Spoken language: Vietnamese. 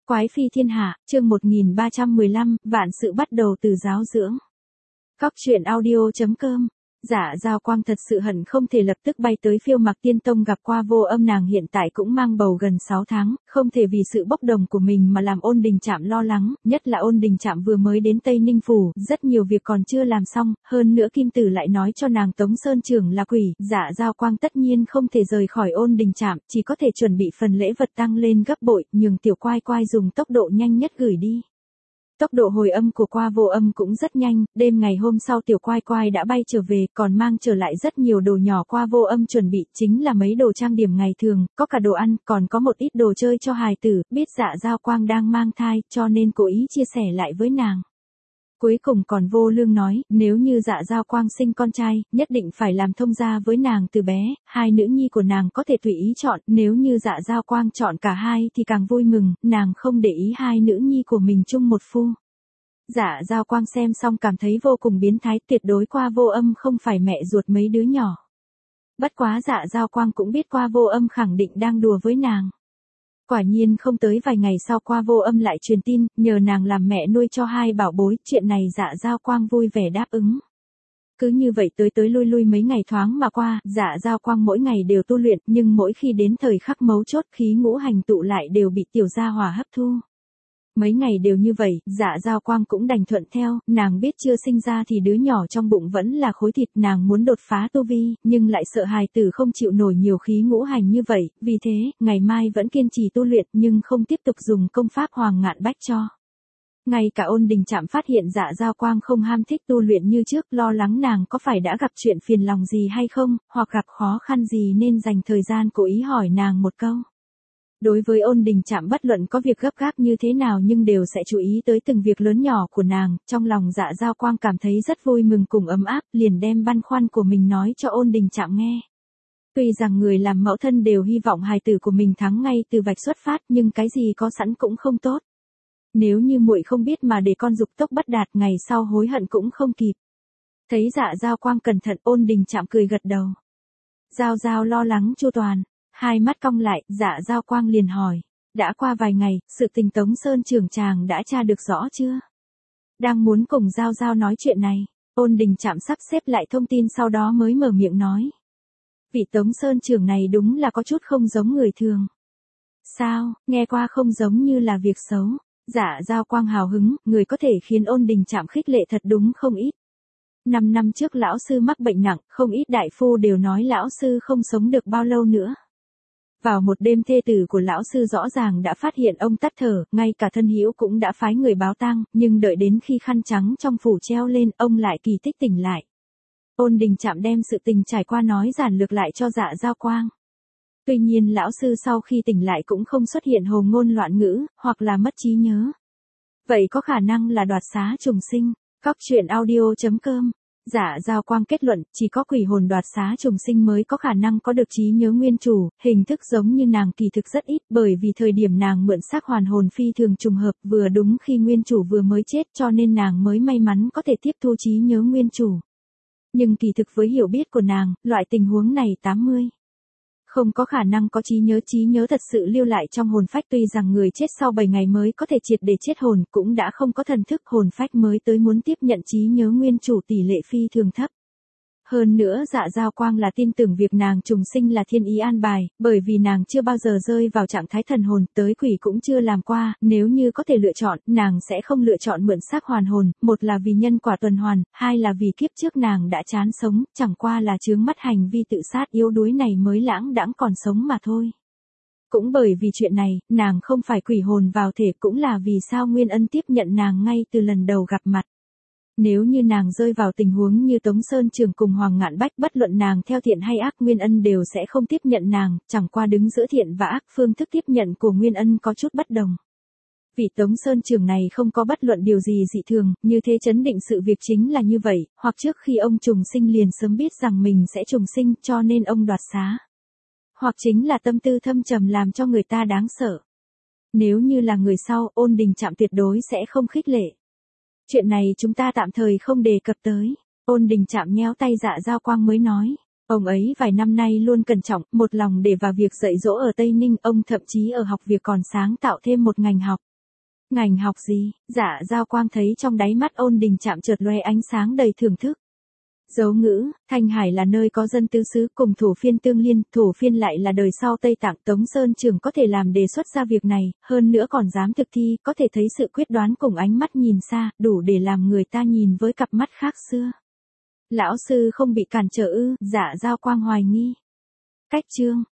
Quái phi thiên hạ, chương 1315, vạn sự bắt đầu từ giáo dưỡng. Cóc truyện audio.com. Dạ Giao Quang thật sự hận không thể lập tức bay tới Phiêu Mặc Tiên Tông gặp qua Vô Âm, nàng hiện tại cũng mang bầu gần 6 tháng, không thể vì sự bốc đồng của mình mà làm Ôn Đình Trạm lo lắng, nhất là Ôn Đình Trạm vừa mới đến Tây Ninh phủ, rất nhiều việc còn chưa làm xong, hơn nữa Kim Tử lại nói cho nàng Tống Sơn trưởng là quỷ, Dạ Giao Quang tất nhiên không thể rời khỏi Ôn Đình Trạm, chỉ có thể chuẩn bị phần lễ vật tăng lên gấp bội, nhường Tiểu Quai Quai dùng tốc độ nhanh nhất gửi đi. Tốc độ hồi âm của qua Vô Âm cũng rất nhanh, đêm ngày hôm sau Tiểu Quai Quai đã bay trở về, còn mang trở lại rất nhiều đồ nhỏ qua Vô Âm chuẩn bị, chính là mấy đồ trang điểm ngày thường, có cả đồ ăn, còn có một ít đồ chơi cho hài tử, biết Dạ Giao Quang đang mang thai, cho nên cố ý chia sẻ lại với nàng. Cuối cùng còn Vô Lương nói, nếu như Dạ Giao Quang sinh con trai, nhất định phải làm thông gia với nàng từ bé, hai nữ nhi của nàng có thể tùy ý chọn, nếu như Dạ Giao Quang chọn cả hai thì càng vui mừng, nàng không để ý hai nữ nhi của mình chung một phu. Dạ Giao Quang xem xong cảm thấy vô cùng biến thái, tuyệt đối qua Vô Âm không phải mẹ ruột mấy đứa nhỏ. Bất quá Dạ Giao Quang cũng biết qua Vô Âm khẳng định đang đùa với nàng. Quả nhiên không tới vài ngày sau qua Vô Âm lại truyền tin, nhờ nàng làm mẹ nuôi cho hai bảo bối, chuyện này Dạ Giao Quang vui vẻ đáp ứng. Cứ như vậy tới lui mấy ngày thoáng mà qua, Dạ Giao Quang mỗi ngày đều tu luyện, nhưng mỗi khi đến thời khắc mấu chốt khí ngũ hành tụ lại đều bị Tiểu Gia Hỏa hấp thu. Mấy ngày đều như vậy, Dạ Giao Quang cũng đành thuận theo, nàng biết chưa sinh ra thì đứa nhỏ trong bụng vẫn là khối thịt, nàng muốn đột phá tu vi, nhưng lại sợ hài tử không chịu nổi nhiều khí ngũ hành như vậy, vì thế, ngày mai vẫn kiên trì tu luyện nhưng không tiếp tục dùng công pháp Hoàng Ngạn Bách cho. Ngay cả Ôn Đình Trạm phát hiện Dạ Giao Quang không ham thích tu luyện như trước, lo lắng nàng có phải đã gặp chuyện phiền lòng gì hay không, hoặc gặp khó khăn gì nên dành thời gian cố ý hỏi nàng một câu. Đối với Ôn Đình Trạm bất luận có việc gấp gáp như thế nào nhưng đều sẽ chú ý tới từng việc lớn nhỏ của nàng, trong lòng Dạ Giao Quang cảm thấy rất vui mừng cùng ấm áp, liền đem băn khoăn của mình nói cho Ôn Đình Trạm nghe. Tuy rằng người làm mẫu thân đều hy vọng hài tử của mình thắng ngay từ vạch xuất phát, nhưng cái gì có sẵn cũng không tốt. Nếu như muội không biết mà để con dục tốc bất đạt, ngày sau hối hận cũng không kịp. Thấy Dạ Giao Quang cẩn thận, Ôn Đình Trạm cười gật đầu. Giao Giao lo lắng chu toàn. Hai mắt cong lại, Dạ Giao Quang liền hỏi. Đã qua vài ngày, sự tình Tống Sơn trưởng chàng đã tra được rõ chưa? Đang muốn cùng Giao Giao nói chuyện này, Ôn Đình Trạm sắp xếp lại thông tin sau đó mới mở miệng nói. Vị Tống Sơn trưởng này đúng là có chút không giống người thường. Sao, nghe qua không giống như là việc xấu. Dạ Giao Quang hào hứng, người có thể khiến Ôn Đình Trạm khích lệ thật đúng không ít. 5 năm trước lão sư mắc bệnh nặng, không ít đại phu đều nói lão sư không sống được bao lâu nữa. Vào một đêm thê tử của lão sư rõ ràng đã phát hiện ông tắt thở, ngay cả thân hữu cũng đã phái người báo tang, nhưng đợi đến khi khăn trắng trong phủ treo lên, ông lại kỳ tích tỉnh lại. Ôn Đình Trạm đem sự tình trải qua nói giản lược lại cho Dạ Giao Quang. Tuy nhiên lão sư sau khi tỉnh lại cũng không xuất hiện hồ ngôn loạn ngữ, hoặc là mất trí nhớ. Vậy có khả năng là đoạt xá trùng sinh. Cóc truyện audio.com. Dạ Giao Quang kết luận, chỉ có quỷ hồn đoạt xá trùng sinh mới có khả năng có được trí nhớ nguyên chủ, hình thức giống như nàng kỳ thực rất ít, bởi vì thời điểm nàng mượn xác hoàn hồn phi thường trùng hợp, vừa đúng khi nguyên chủ vừa mới chết, cho nên nàng mới may mắn có thể tiếp thu trí nhớ nguyên chủ. Nhưng kỳ thực với hiểu biết của nàng, loại tình huống này 80. Không có khả năng có trí nhớ thật sự lưu lại trong hồn phách, tuy rằng người chết sau 7 ngày mới có thể triệt để chết hồn, cũng đã không có thần thức, hồn phách mới tới muốn tiếp nhận trí nhớ nguyên chủ tỷ lệ phi thường thấp. Hơn nữa Dạ Giao Quang là tin tưởng việc nàng trùng sinh là thiên ý an bài, bởi vì nàng chưa bao giờ rơi vào trạng thái thần hồn, tới quỷ cũng chưa làm qua, nếu như có thể lựa chọn, nàng sẽ không lựa chọn mượn xác hoàn hồn, một là vì nhân quả tuần hoàn, hai là vì kiếp trước nàng đã chán sống, chẳng qua là chướng mắt hành vi tự sát yếu đuối này mới lãng đãng còn sống mà thôi. Cũng bởi vì chuyện này, nàng không phải quỷ hồn vào thể, cũng là vì sao Nguyên Ân tiếp nhận nàng ngay từ lần đầu gặp mặt. Nếu như nàng rơi vào tình huống như Tống Sơn trưởng cùng Hoàng Ngạn Bách, bất luận nàng theo thiện hay ác, Nguyên Ân đều sẽ không tiếp nhận nàng, chẳng qua đứng giữa thiện và ác, phương thức tiếp nhận của Nguyên Ân có chút bất đồng. Vì Tống Sơn trưởng này không có bất luận điều gì dị thường, như thế chấn định sự việc chính là như vậy, hoặc trước khi ông trùng sinh liền sớm biết rằng mình sẽ trùng sinh, cho nên ông đoạt xá. Hoặc chính là tâm tư thâm trầm làm cho người ta đáng sợ. Nếu như là người sau, Ôn Đình Trạm tuyệt đối sẽ không khích lệ. Chuyện này chúng ta tạm thời không đề cập tới. Ôn Đình Trạm nhéo tay Dạ Giao Quang mới nói. Ông ấy vài năm nay luôn cẩn trọng, một lòng để vào việc dạy dỗ ở Tây Ninh, ông thậm chí ở học việc còn sáng tạo thêm một ngành học. Ngành học gì? Dạ Giao Quang thấy trong đáy mắt Ôn Đình Trạm chợt lóe ánh sáng đầy thưởng thức. Dấu ngữ, Thanh Hải là nơi có dân tứ xứ cùng Thổ Phiên tương liên, Thổ Phiên lại là đời sau Tây Tạng. Tống Sơn Trường có thể làm đề xuất ra việc này, hơn nữa còn dám thực thi, có thể thấy sự quyết đoán cùng ánh mắt nhìn xa, đủ để làm người ta nhìn với cặp mắt khác xưa. Lão sư không bị cản trở ư? Dạ Giao Quang hoài nghi. Cách chương